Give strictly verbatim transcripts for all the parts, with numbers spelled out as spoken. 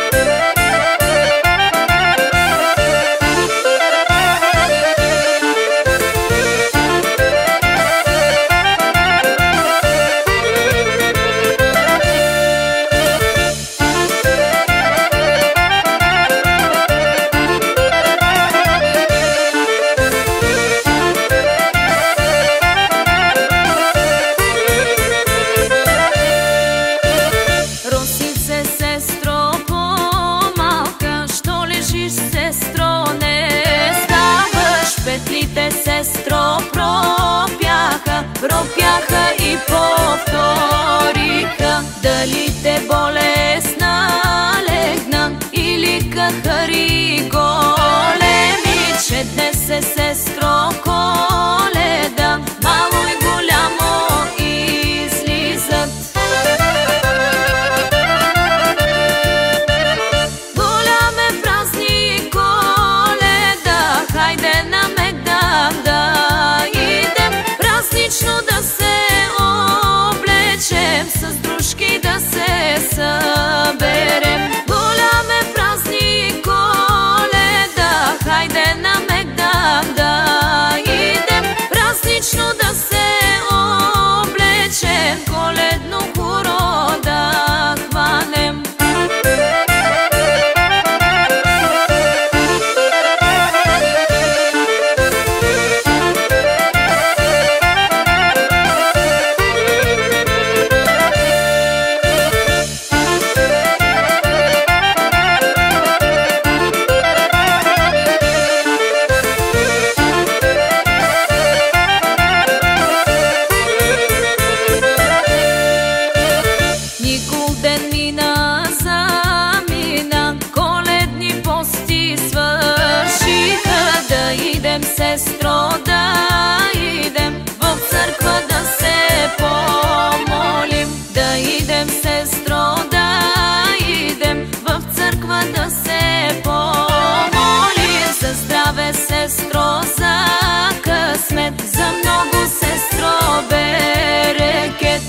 Сестро, пропяха, пропяха и повториха. Дали те болесна легна или кахари големи, че днес е, сестро, Коледа, мало и голямо излизат. Голям е празник Коледа, хайде на да идем празнично да се облечем, с дружки да се съберем. Голям е празник Коледа, хайде на Мегдан да идем празнично да се облечем, коледно хоро да хванем. Сестро, да идем в църква да се помолим. Да идем, сестро, да идем в църква да се помолим. За здраве, сестро, за късмет, за много, сестро, берекет.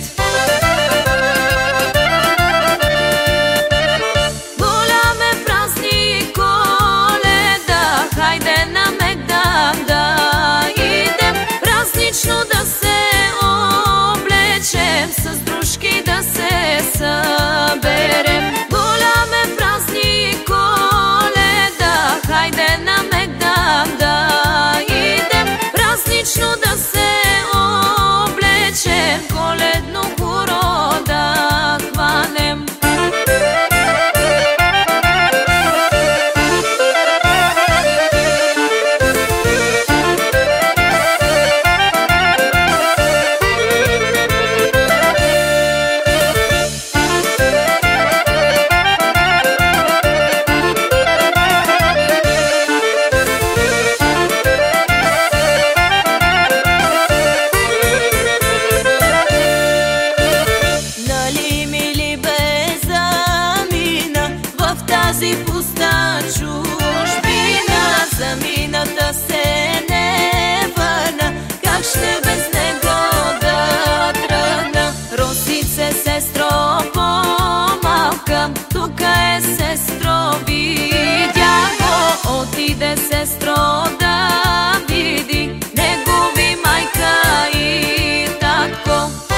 Голям е празник Коледа, хайде на Мегдан да идем празнично да се облечем, с дружки да се съберем. Голям е празник Коледа, хайде на Мегдан да идем празнично да се облечем, коледно хоро да хванем. Тази пуста чужбина, замината се не върна, как ще без него да тръгна? Росице, сестро, по-малка, тука е, сестро, видя го. Отиде, сестро, да види негови майка и татко.